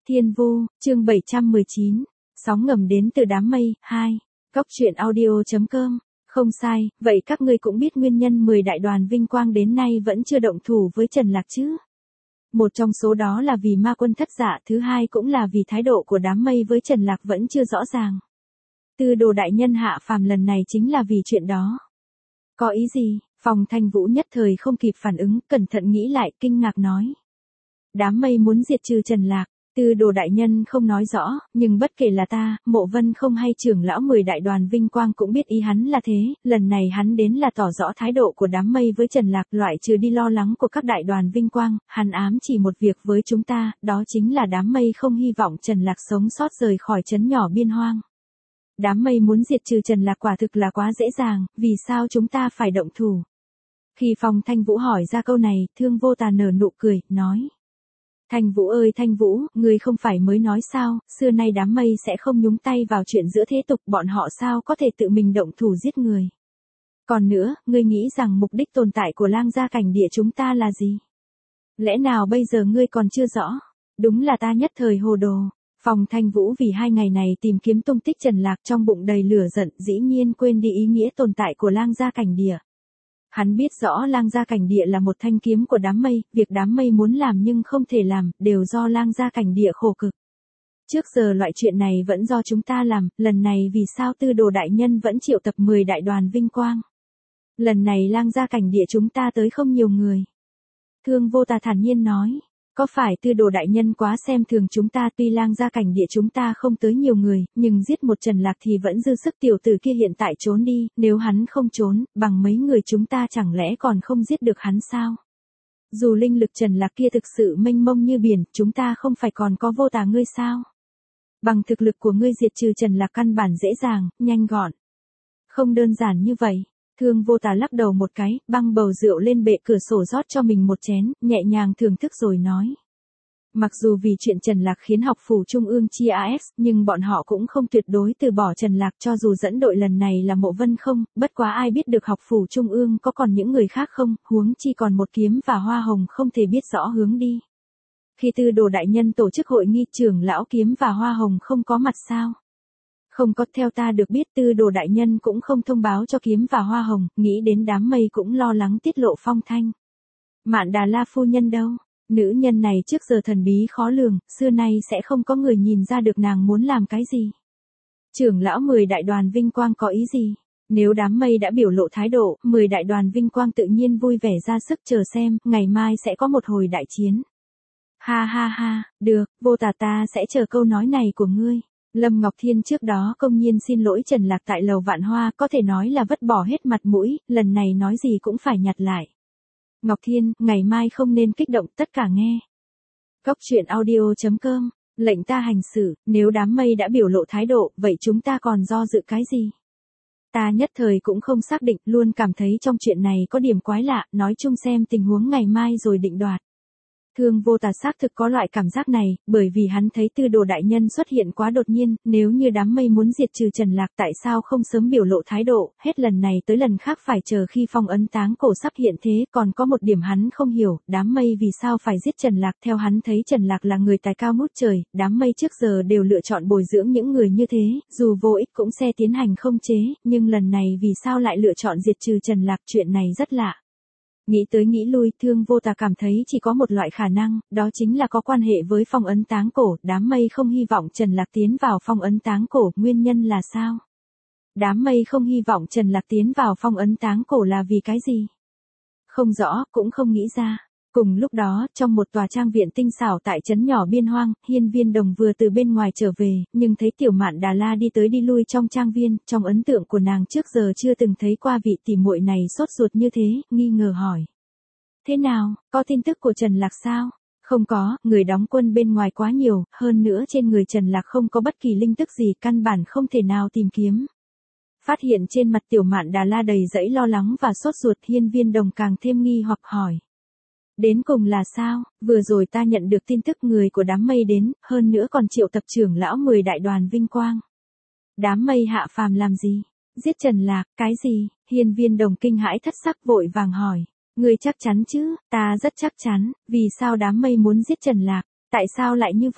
Thiên Vu, chương 719, sóng ngầm đến từ đám mây, 2, Cóc truyện audio.com, không sai, vậy các ngươi cũng biết nguyên nhân 10 đại đoàn vinh quang đến nay vẫn chưa động thủ với Trần Lạc chứ? Một trong số đó là vì ma quân thất dạ, thứ hai cũng là vì thái độ của đám mây với Trần Lạc vẫn chưa rõ ràng. Tư đồ đại nhân hạ phàm lần này chính là vì chuyện đó. Có ý gì? Phòng Thanh Vũ nhất thời không kịp phản ứng, cẩn thận nghĩ lại, kinh ngạc nói. Đám mây muốn diệt trừ Trần Lạc, Tư đồ đại nhân không nói rõ, nhưng bất kể là ta, Mộ Vân không hay trưởng lão 10 đại đoàn vinh quang cũng biết ý hắn là thế, lần này hắn đến là tỏ rõ thái độ của đám mây với Trần Lạc, loại trừ đi lo lắng của các đại đoàn vinh quang, hắn ám chỉ một việc với chúng ta, đó chính là đám mây không hy vọng Trần Lạc sống sót rời khỏi trấn nhỏ biên hoang. Đám mây muốn diệt trừ Trần Lạc quả thực là quá dễ dàng, vì sao chúng ta phải động thủ? Khi Phong Thanh Vũ hỏi ra câu này, Thương Vô Tà nở nụ cười, nói. Thanh Vũ ơi Thanh Vũ, ngươi không phải mới nói sao, xưa nay đám mây sẽ không nhúng tay vào chuyện giữa thế tục, bọn họ sao có thể tự mình động thủ giết người. Còn nữa, ngươi nghĩ rằng mục đích tồn tại của lang gia cảnh địa chúng ta là gì? Lẽ nào bây giờ ngươi còn chưa rõ? Đúng là ta nhất thời hồ đồ. Phong Thanh Vũ vì 2 ngày này tìm kiếm tung tích Trần Lạc trong bụng đầy lửa giận, dĩ nhiên quên đi ý nghĩa tồn tại của lang gia cảnh địa. Hắn biết rõ lang gia cảnh địa là một thanh kiếm của đám mây, việc đám mây muốn làm nhưng không thể làm, đều do lang gia cảnh địa khổ cực. Trước giờ loại chuyện này vẫn do chúng ta làm, lần này vì sao Tư đồ đại nhân vẫn triệu tập 10 đại đoàn vinh quang? Lần này lang gia cảnh địa chúng ta tới không nhiều người. Thương Vô Tà thản nhiên nói. Có phải Tư đồ đại nhân quá xem thường chúng ta, tuy lang gia cảnh địa chúng ta không tới nhiều người, nhưng giết một Trần Lạc thì vẫn dư sức, tiểu tử kia hiện tại trốn đi, nếu hắn không trốn, bằng mấy người chúng ta chẳng lẽ còn không giết được hắn sao? Dù linh lực Trần Lạc kia thực sự mênh mông như biển, chúng ta không phải còn có Vô Tà ngươi sao? Bằng thực lực của ngươi diệt trừ Trần Lạc căn bản dễ dàng, nhanh gọn. Không đơn giản như vậy. Thương Vô Tà lắc đầu một cái, băng bầu rượu lên bệ cửa sổ rót cho mình một chén, nhẹ nhàng thưởng thức rồi nói. Mặc dù vì chuyện Trần Lạc khiến học phủ trung ương chia AS, nhưng bọn họ cũng không tuyệt đối từ bỏ Trần Lạc, cho dù dẫn đội lần này là Mộ Vân không, bất quá ai biết được học phủ trung ương có còn những người khác không, huống chi còn một kiếm và hoa hồng không thể biết rõ hướng đi. Khi Tư đồ đại nhân tổ chức hội nghi, trưởng lão kiếm và hoa hồng không có mặt sao? Không có, theo ta được biết Tư đồ đại nhân cũng không thông báo cho kiếm và hoa hồng, nghĩ đến đám mây cũng lo lắng tiết lộ phong thanh. Mạn Đà La phu nhân đâu? Nữ nhân này trước giờ thần bí khó lường, xưa nay sẽ không có người nhìn ra được nàng muốn làm cái gì. Trưởng lão 10 đại đoàn vinh quang có ý gì? Nếu đám mây đã biểu lộ thái độ, 10 đại đoàn vinh quang tự nhiên vui vẻ ra sức, chờ xem, ngày mai sẽ có một hồi đại chiến. Ha ha ha, được, Vô Tà ta sẽ chờ câu nói này của ngươi. Lâm Ngọc Thiên trước đó công nhiên xin lỗi Trần Lạc tại lầu Vạn Hoa, có thể nói là vứt bỏ hết mặt mũi, lần này nói gì cũng phải nhặt lại. Ngọc Thiên, ngày mai không nên kích động, tất cả nghe. Cóc truyện audio.com, lệnh ta hành xử, nếu đám mây đã biểu lộ thái độ, vậy chúng ta còn do dự cái gì? Ta nhất thời cũng không xác định, luôn cảm thấy trong chuyện này có điểm quái lạ, nói chung xem tình huống ngày mai rồi định đoạt. Thương Vô Tà xác thực có loại cảm giác này, bởi vì hắn thấy Tư đồ đại nhân xuất hiện quá đột nhiên, nếu như đám mây muốn diệt trừ Trần Lạc tại sao không sớm biểu lộ thái độ, hết lần này tới lần khác phải chờ khi phong ấn táng cổ sắp hiện thế, còn có một điểm hắn không hiểu, đám mây vì sao phải giết Trần Lạc, theo hắn thấy Trần Lạc là người tài cao ngút trời, đám mây trước giờ đều lựa chọn bồi dưỡng những người như thế, dù vô ích cũng sẽ tiến hành không chế, nhưng lần này vì sao lại lựa chọn diệt trừ Trần Lạc, chuyện này rất lạ. Nghĩ tới nghĩ lui, Thương Vô Tà cảm thấy chỉ có một loại khả năng, đó chính là có quan hệ với phong ấn táng cổ, đám mây không hy vọng Trần Lạc tiến vào phong ấn táng cổ, nguyên nhân là sao? Đám mây không hy vọng Trần Lạc tiến vào phong ấn táng cổ là vì cái gì? Không rõ, cũng không nghĩ ra. Cùng lúc đó, trong một tòa trang viện tinh xảo tại trấn nhỏ biên hoang, Hiên Viên Đồng vừa từ bên ngoài trở về, nhưng thấy Tiểu Mạn Đà La đi tới đi lui trong trang viên, trong ấn tượng của nàng trước giờ chưa từng thấy qua vị tỷ muội này sốt ruột như thế, nghi ngờ hỏi. Thế nào, có tin tức của Trần Lạc sao? Không có, người đóng quân bên ngoài quá nhiều, hơn nữa trên người Trần Lạc không có bất kỳ linh tức gì, căn bản không thể nào tìm kiếm. Phát hiện trên mặt Tiểu Mạn Đà La đầy dẫy lo lắng và sốt ruột, Hiên Viên Đồng càng thêm nghi hoặc hỏi. Đến cùng là sao, vừa rồi ta nhận được tin tức người của đám mây đến, hơn nữa còn triệu tập trưởng lão 10 đại đoàn vinh quang. Đám mây hạ phàm làm gì? Giết Trần Lạc, cái gì? Hiên Viên Đồng kinh hãi thất sắc vội vàng hỏi. Ngươi chắc chắn chứ? Ta rất chắc chắn, vì sao đám mây muốn giết Trần Lạc? Tại sao lại như vậy?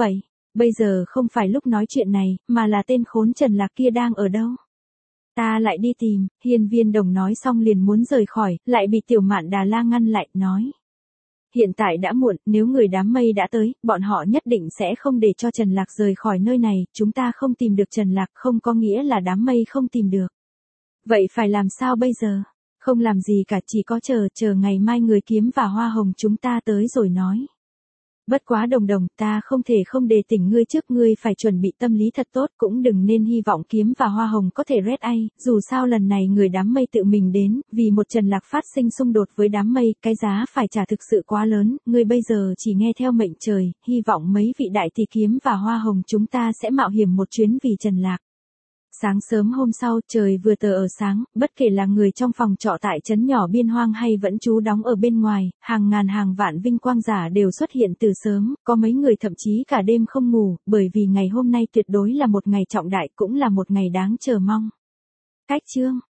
Bây giờ không phải lúc nói chuyện này, mà là tên khốn Trần Lạc kia đang ở đâu? Ta lại đi tìm, Hiên Viên Đồng nói xong liền muốn rời khỏi, lại bị Tiểu Mạn Đà La ngăn lại, nói. Hiện tại đã muộn, nếu người đám mây đã tới, bọn họ nhất định sẽ không để cho Trần Lạc rời khỏi nơi này, chúng ta không tìm được Trần Lạc không có nghĩa là đám mây không tìm được. Vậy phải làm sao bây giờ? Không làm gì cả, chỉ có chờ ngày mai người kiếm và hoa hồng chúng ta tới rồi nói. Bất quá Đồng Đồng, ta không thể không đề tỉnh ngươi trước, ngươi phải chuẩn bị tâm lý thật tốt, cũng đừng nên hy vọng kiếm và hoa hồng có thể red ai, dù sao lần này người đám mây tự mình đến, vì một Trần Lạc phát sinh xung đột với đám mây, cái giá phải trả thực sự quá lớn, ngươi bây giờ chỉ nghe theo mệnh trời, hy vọng mấy vị đại tỷ kiếm và hoa hồng chúng ta sẽ mạo hiểm một chuyến vì Trần Lạc. Sáng sớm hôm sau, trời vừa tờ ở sáng, bất kể là người trong phòng trọ tại trấn nhỏ biên hoang hay vẫn trú đóng ở bên ngoài, hàng ngàn hàng vạn vinh quang giả đều xuất hiện từ sớm, có mấy người thậm chí cả đêm không ngủ, bởi vì ngày hôm nay tuyệt đối là một ngày trọng đại, cũng là một ngày đáng chờ mong. Cách chương